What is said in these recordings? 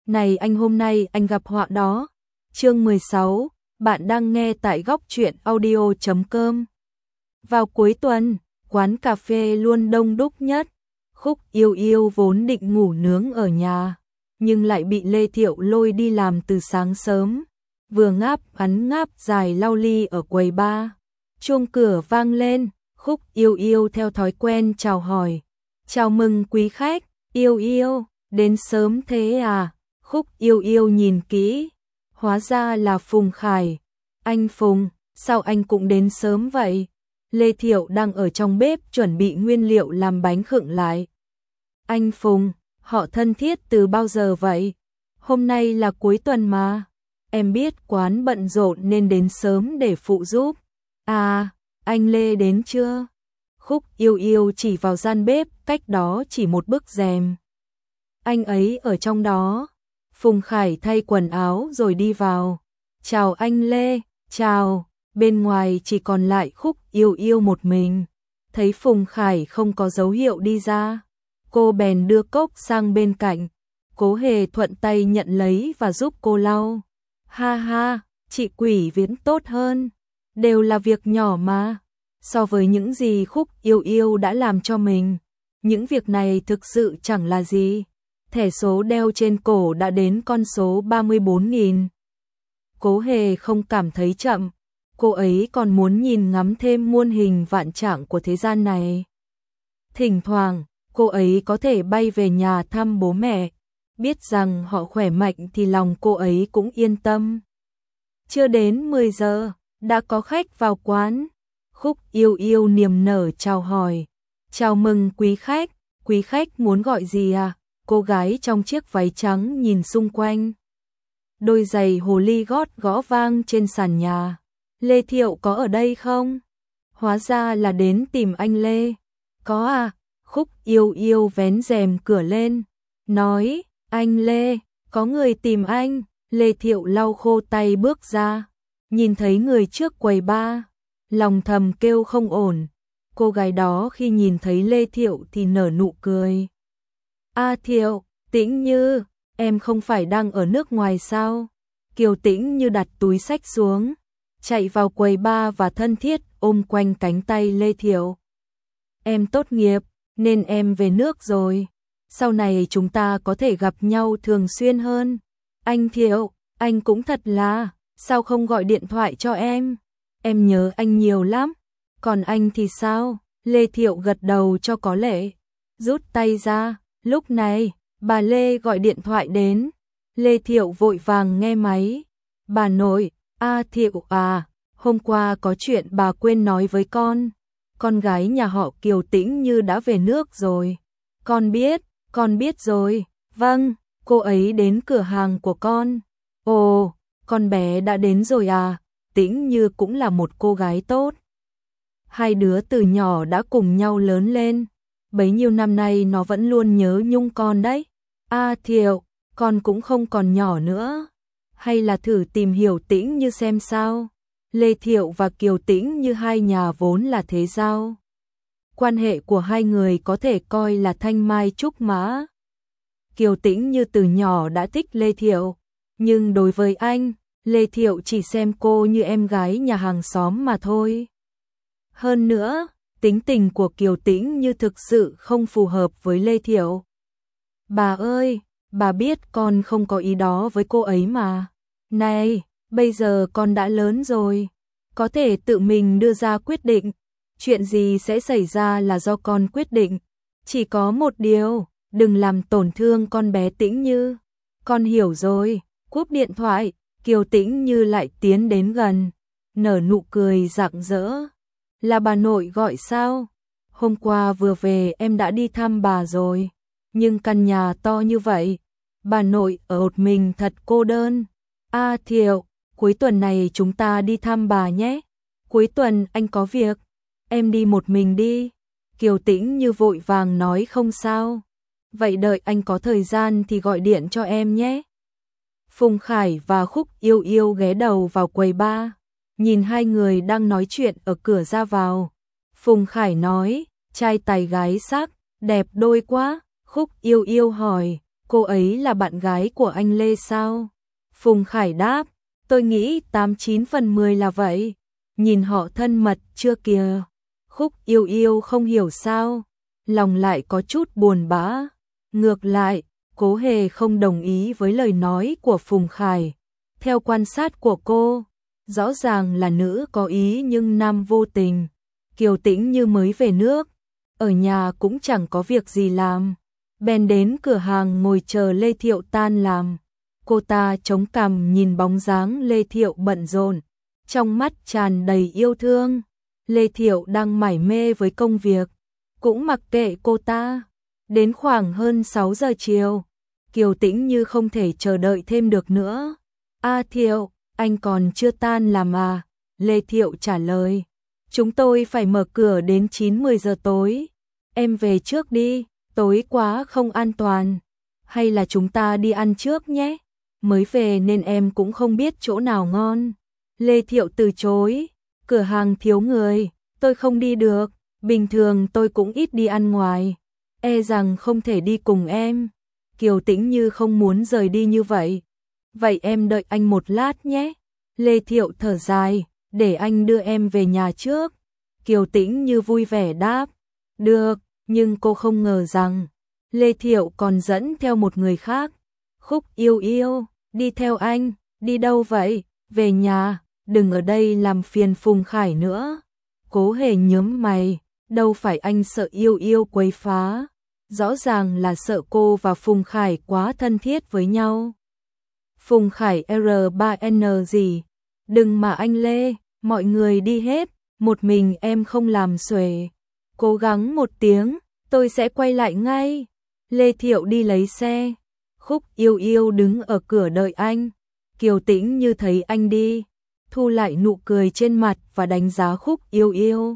Này anh, hôm nay anh gặp họa đó. Chương 16, bạn đang nghe tại góc truyện audio.com. Vào cuối tuần, quán cà phê luôn đông đúc nhất. Khúc Yêu Yêu vốn định ngủ nướng ở nhà, nhưng lại bị Lê Thiệu lôi đi làm từ sáng sớm. Vừa ngáp ngắn ngáp dài lau ly ở quầy bar. Chuông cửa vang lên, Khúc Yêu Yêu theo thói quen chào hỏi. Chào mừng quý khách, Yêu Yêu, đến sớm thế à? Khúc Yêu Yêu nhìn kỹ, hóa ra là Phùng Khải. Anh Phùng, sao anh cũng đến sớm vậy? Lê Thiệu đang ở trong bếp chuẩn bị nguyên liệu làm bánh khựng lại. Anh Phùng, họ thân thiết từ bao giờ vậy? Hôm nay là cuối tuần mà. Em biết quán bận rộn nên đến sớm để phụ giúp. À, anh Lê đến chưa? Khúc Yêu Yêu chỉ vào gian bếp, cách đó chỉ một bức rèm. Anh ấy ở trong đó. Phùng Khải thay quần áo rồi đi vào. Chào anh Lê, chào. Bên ngoài chỉ còn lại Khúc Yêu Yêu một mình. Thấy Phùng Khải không có dấu hiệu đi ra, cô bèn đưa cốc sang bên cạnh. Cố Hề thuận tay nhận lấy và giúp cô lau. Ha ha, chị Quỷ Viễn tốt hơn. Đều là việc nhỏ mà. So với những gì Khúc Yêu Yêu đã làm cho mình, những việc này thực sự chẳng là gì. Thẻ số đeo trên cổ đã đến con số 34.000. Cố Hề không cảm thấy chậm. Cô ấy còn muốn nhìn ngắm thêm muôn hình vạn trạng của thế gian này. Thỉnh thoảng, cô ấy có thể bay về nhà thăm bố mẹ. Biết rằng họ khỏe mạnh thì lòng cô ấy cũng yên tâm. Chưa đến 10 giờ, đã có khách vào quán. Khúc Yêu Yêu niềm nở chào hỏi. Chào mừng quý khách muốn gọi gì à? Cô gái trong chiếc váy trắng nhìn xung quanh. Đôi giày hồ ly gót gõ vang trên sàn nhà. Lê Thiệu có ở đây không? Hóa ra là đến tìm anh Lê. Có à? Khúc Yêu Yêu vén rèm cửa lên, nói, anh Lê, có người tìm anh. Lê Thiệu lau khô tay bước ra, nhìn thấy người trước quầy bar, lòng thầm kêu không ổn. Cô gái đó khi nhìn thấy Lê Thiệu thì nở nụ cười. A Thiệu, Tĩnh Như, em không phải đang ở nước ngoài sao? Kiều Tĩnh Như đặt túi xách xuống, chạy vào quầy bar và thân thiết ôm quanh cánh tay Lê Thiệu. Em tốt nghiệp, nên em về nước rồi. Sau này chúng ta có thể gặp nhau thường xuyên hơn. Anh Thiệu, anh cũng thật là, sao không gọi điện thoại cho em? Em nhớ anh nhiều lắm. Còn anh thì sao? Lê Thiệu gật đầu cho có lệ, rút tay ra. Lúc này, bà Lê gọi điện thoại đến. Lê Thiệu vội vàng nghe máy. Bà nội, A Thiệu à, hôm qua có chuyện bà quên nói với con gái nhà họ Kiều Tĩnh Như đã về nước rồi. Con biết rồi. Vâng, cô ấy đến cửa hàng của con. Ồ, con bé đã đến rồi à? Tĩnh Như cũng là một cô gái tốt. Hai đứa từ nhỏ đã cùng nhau lớn lên. Bấy nhiêu năm nay nó vẫn luôn nhớ nhung con đấy. A Thiệu, con cũng không còn nhỏ nữa. Hay là thử tìm hiểu Tĩnh Như xem sao? Lê Thiệu và Kiều Tĩnh Như hai nhà vốn là thế giao. Quan hệ của hai người có thể coi là thanh mai trúc mã. Kiều Tĩnh Như từ nhỏ đã thích Lê Thiệu, nhưng đối với anh, Lê Thiệu chỉ xem cô như em gái nhà hàng xóm mà thôi. Hơn nữa, tính tình của Kiều Tĩnh Như thực sự không phù hợp với Lê Thiệu. Bà ơi, bà biết con không có ý đó với cô ấy mà. Này, bây giờ con đã lớn rồi, có thể tự mình đưa ra quyết định. Chuyện gì sẽ xảy ra là do con quyết định. Chỉ có một điều, đừng làm tổn thương con bé Tĩnh Như. Con hiểu rồi. Cúp điện thoại, Kiều Tĩnh Như lại tiến đến gần, nở nụ cười rạng rỡ. Là bà nội gọi sao? Hôm qua vừa về em đã đi thăm bà rồi. Nhưng căn nhà to như vậy, bà nội ở một mình thật cô đơn. A Thiệu, cuối tuần này chúng ta đi thăm bà nhé. Cuối tuần anh có việc, em đi một mình đi. Kiều Tĩnh Như vội vàng nói không sao. Vậy đợi anh có thời gian thì gọi điện cho em nhé. Phùng Khải và Khúc Yêu Yêu ghé đầu vào quầy bar, nhìn hai người đang nói chuyện ở cửa ra vào. Phùng Khải nói, trai tài gái sắc, đẹp đôi quá. Khúc Yêu Yêu hỏi, cô ấy là bạn gái của anh Lê sao? Phùng Khải đáp, tôi nghĩ 89 phần 10 là vậy. Nhìn họ thân mật chưa kìa. Khúc Yêu Yêu không hiểu sao, lòng lại có chút buồn bã. Ngược lại, Cố Hề không đồng ý với lời nói của Phùng Khải. Theo quan sát của cô, rõ ràng là nữ có ý nhưng nam vô tình. Kiều Tĩnh như mới về nước, ở nhà cũng chẳng có việc gì làm. Bèn đến cửa hàng ngồi chờ Lê Thiệu tan làm. Cô ta chống cằm nhìn bóng dáng Lê Thiệu bận rộn, trong mắt tràn đầy yêu thương. Lê Thiệu đang mải mê với công việc, cũng mặc kệ cô ta. Đến khoảng hơn 6 giờ chiều, Kiều Tĩnh như không thể chờ đợi thêm được nữa. A Thiệu, anh còn chưa tan làm à? Lê Thiệu trả lời. Chúng tôi phải mở cửa đến 9-10 giờ tối. Em về trước đi, tối quá không an toàn. Hay là chúng ta đi ăn trước nhé? Mới về nên em cũng không biết chỗ nào ngon. Lê Thiệu từ chối. Cửa hàng thiếu người, tôi không đi được. Bình thường tôi cũng ít đi ăn ngoài. E rằng không thể đi cùng em. Kiều Tĩnh như không muốn rời đi như vậy. Vậy em đợi anh một lát nhé. Lê Thiệu thở dài, để anh đưa em về nhà trước. Kiều Tĩnh như vui vẻ đáp. Được, nhưng cô không ngờ rằng Lê Thiệu còn dẫn theo một người khác. Khúc Yêu Yêu, đi theo anh, đi đâu vậy? Về nhà, đừng ở đây làm phiền Phùng Khải nữa. Cố Hề nhướng mày, đâu phải anh sợ Yêu Yêu quấy phá. Rõ ràng là sợ cô và Phùng Khải quá thân thiết với nhau. Phùng Khải R3N gì? Đừng mà anh Lê, mọi người đi hết, một mình em không làm xuể. Cố gắng một tiếng, tôi sẽ quay lại ngay. Lê Thiệu đi lấy xe. Khúc Yêu Yêu đứng ở cửa đợi anh. Kiều Tĩnh như thấy anh đi, thu lại nụ cười trên mặt và đánh giá Khúc Yêu Yêu.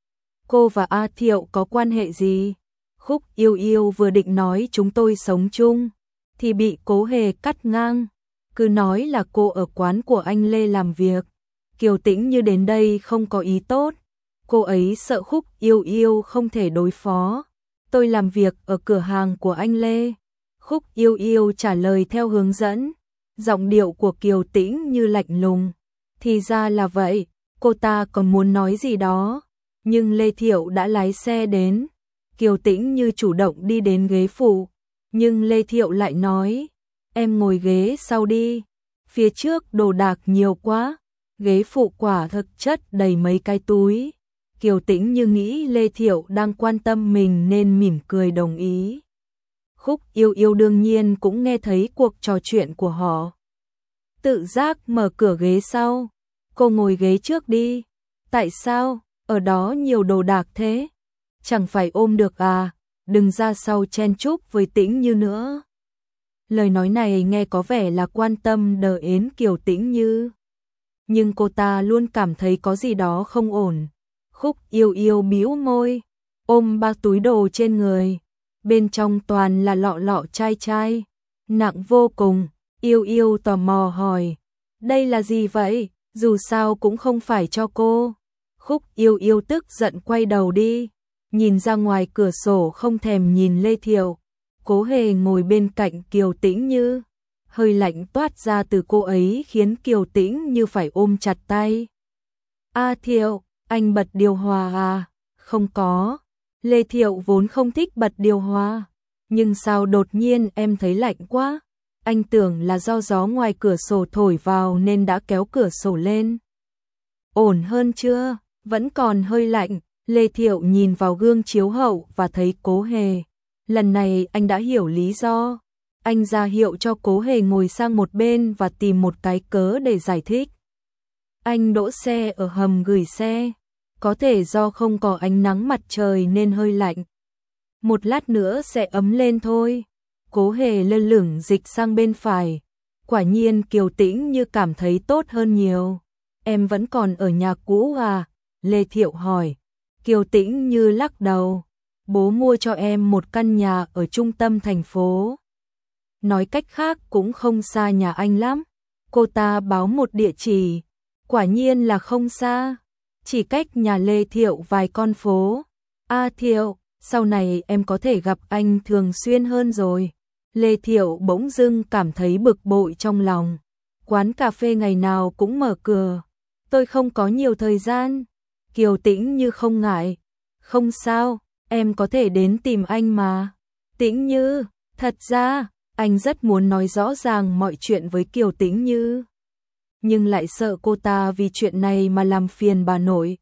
Cô và A Thiệu có quan hệ gì? Khúc Yêu Yêu vừa định nói chúng tôi sống chung, thì bị Cố Hề cắt ngang. Cứ nói là cô ở quán của anh Lê làm việc. Kiều Tĩnh như đến đây không có ý tốt. Cô ấy sợ Khúc Yêu Yêu không thể đối phó. Tôi làm việc ở cửa hàng của anh Lê. Khúc Yêu Yêu trả lời theo hướng dẫn. Giọng điệu của Kiều Tĩnh như lạnh lùng. Thì ra là vậy, cô ta còn muốn nói gì đó. Nhưng Lê Thiệu đã lái xe đến. Kiều Tĩnh như chủ động đi đến ghế phụ. Nhưng Lê Thiệu lại nói, em ngồi ghế sau đi. Phía trước đồ đạc nhiều quá. Ghế phụ quả thực chất đầy mấy cái túi. Kiều Tĩnh như nghĩ Lê Thiệu đang quan tâm mình nên mỉm cười đồng ý. Khúc Yêu Yêu đương nhiên cũng nghe thấy cuộc trò chuyện của họ. Tự giác mở cửa ghế sau. Cô ngồi ghế trước đi. Tại sao? Ở đó nhiều đồ đạc thế. Chẳng phải ôm được à? Đừng ra sau chen chúc với Tĩnh như nữa. Lời nói này nghe có vẻ là quan tâm đờ ến Kiều Tĩnh như. Nhưng cô ta luôn cảm thấy có gì đó không ổn. Khúc Yêu Yêu bĩu môi, ôm ba túi đồ trên người. Bên trong toàn là lọ lọ chai chai. Nặng vô cùng. Yêu Yêu tò mò hỏi. Đây là gì vậy? Dù sao cũng không phải cho cô. Khúc Yêu Yêu tức giận quay đầu đi. Nhìn ra ngoài cửa sổ không thèm nhìn Lê Thiệu. Cố Hề ngồi bên cạnh Kiều Tĩnh như. Hơi lạnh toát ra từ cô ấy khiến Kiều Tĩnh như phải ôm chặt tay. A Thiệu, anh bật điều hòa à? Không có. Lê Thiệu vốn không thích bật điều hòa. Nhưng sao đột nhiên em thấy lạnh quá? Anh tưởng là do gió ngoài cửa sổ thổi vào nên đã kéo cửa sổ lên. Ổn hơn chưa? Vẫn còn hơi lạnh. Lê Thiệu nhìn vào gương chiếu hậu và thấy Cố Hề. Lần này anh đã hiểu lý do. Anh ra hiệu cho Cố Hề ngồi sang một bên và tìm một cái cớ để giải thích. Anh đỗ xe ở hầm gửi xe. Có thể do không có ánh nắng mặt trời nên hơi lạnh. Một lát nữa sẽ ấm lên thôi. Cố Hề lơ lửng dịch sang bên phải. Quả nhiên Kiều Tĩnh như cảm thấy tốt hơn nhiều. Em vẫn còn ở nhà cũ à? Lê Thiệu hỏi. Kiều Tĩnh như lắc đầu. Bố mua cho em một căn nhà ở trung tâm thành phố. Nói cách khác cũng không xa nhà anh lắm. Cô ta báo một địa chỉ. Quả nhiên là không xa. Chỉ cách nhà Lê Thiệu vài con phố. A Thiệu, sau này em có thể gặp anh thường xuyên hơn rồi. Lê Thiệu bỗng dưng cảm thấy bực bội trong lòng. Quán cà phê ngày nào cũng mở cửa. Tôi không có nhiều thời gian. Kiều Tĩnh Như không ngại. Không sao, em có thể đến tìm anh mà. Tĩnh Như, thật ra, anh rất muốn nói rõ ràng mọi chuyện với Kiều Tĩnh Như. Nhưng lại sợ cô ta vì chuyện này mà làm phiền bà nội.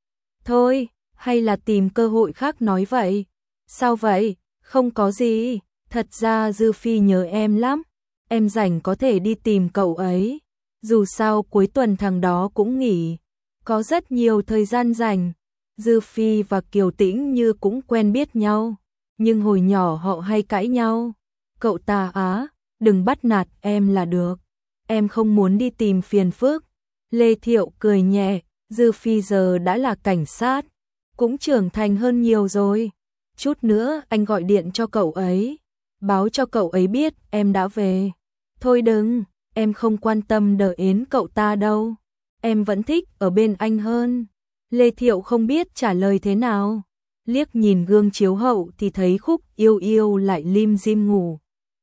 Thôi, hay là tìm cơ hội khác nói vậy. Sao vậy? Không có gì. Thật ra Dư Phi nhớ em lắm. Em rảnh có thể đi tìm cậu ấy. Dù sao cuối tuần thằng đó cũng nghỉ. Có rất nhiều thời gian rảnh. Dư Phi và Kiều Tĩnh Như cũng quen biết nhau. Nhưng hồi nhỏ họ hay cãi nhau. Cậu ta á, đừng bắt nạt em là được. Em không muốn đi tìm phiền phức. Lê Thiệu cười nhẹ. Dư Phi giờ đã là cảnh sát. Cũng trưởng thành hơn nhiều rồi. Chút nữa anh gọi điện cho cậu ấy. Báo cho cậu ấy biết em đã về. Thôi đừng, em không quan tâm đợi đến cậu ta đâu. Em vẫn thích ở bên anh hơn. Lê Thiệu không biết trả lời thế nào. Liếc nhìn gương chiếu hậu thì thấy Khúc Yêu Yêu lại lim dim ngủ.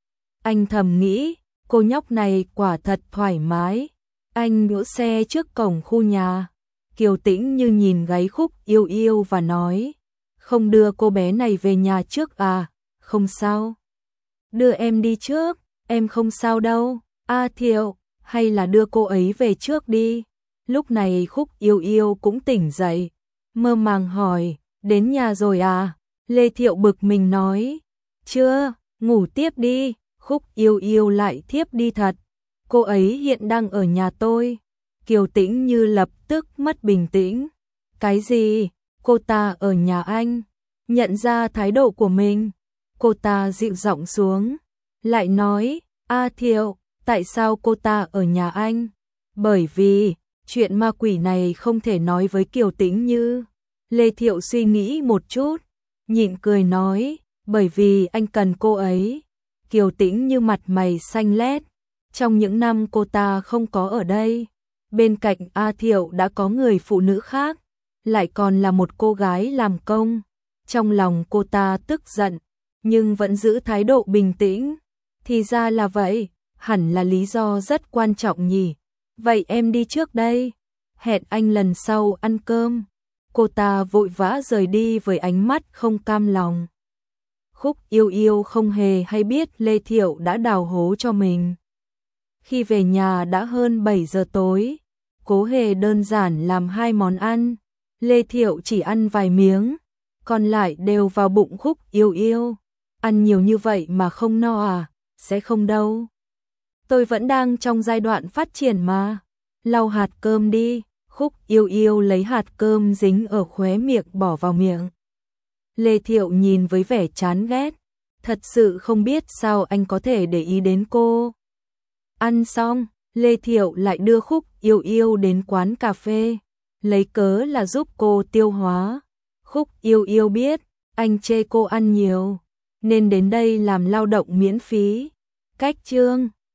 Anh thầm nghĩ, cô nhóc này quả thật thoải mái. Anh đỗ xe trước cổng khu nhà. Kiều Tĩnh Như nhìn gáy Khúc Yêu Yêu và nói, không đưa cô bé này về nhà trước à? Không sao. Đưa em đi trước, em không sao đâu. Thiệu, hay là đưa cô ấy về trước đi. Lúc này Khúc Yêu Yêu cũng tỉnh dậy, mơ màng hỏi, đến nhà rồi à? Lê Thiệu bực mình nói, chưa, ngủ tiếp đi. Khúc Yêu Yêu lại thiếp đi thật. Cô ấy hiện đang ở nhà tôi. Kiều Tĩnh Như lập tức mất bình tĩnh. Cái gì? Cô ta ở nhà anh? Nhận ra thái độ của mình, cô ta dịu giọng xuống, lại nói, Thiệu, tại sao cô ta ở nhà anh? Bởi vì, chuyện ma quỷ này không thể nói với Kiều Tĩnh Như. Lê Thiệu suy nghĩ một chút, nhịn cười nói, bởi vì anh cần cô ấy. Kiều Tĩnh Như mặt mày xanh lét. Trong những năm cô ta không có ở đây, bên cạnh Thiệu đã có người phụ nữ khác, lại còn là một cô gái làm công. Trong lòng cô ta tức giận, nhưng vẫn giữ thái độ bình tĩnh. Thì ra là vậy, hẳn là lý do rất quan trọng nhỉ. Vậy em đi trước đây, hẹn anh lần sau ăn cơm. Cô ta vội vã rời đi với ánh mắt không cam lòng. Khúc Yêu Yêu không hề hay biết Lê Thiệu đã đào hố cho mình. Khi về nhà đã hơn 7 giờ tối, Cố Hề đơn giản làm 2 món ăn. Lê Thiệu chỉ ăn vài miếng, còn lại đều vào bụng Khúc Yêu Yêu. Ăn nhiều như vậy mà không no à? Sẽ không đâu. Tôi vẫn đang trong giai đoạn phát triển mà. Lau hạt cơm đi. Khúc Yêu Yêu lấy hạt cơm dính ở khóe miệng bỏ vào miệng. Lê Thiệu nhìn với vẻ chán ghét. Thật sự không biết sao anh có thể để ý đến cô. Ăn xong, Lê Thiệu lại đưa Khúc Yêu Yêu đến quán cà phê, lấy cớ là giúp cô tiêu hóa. Khúc Yêu Yêu biết anh chê cô ăn nhiều, nên đến đây làm lao động miễn phí. Cách chương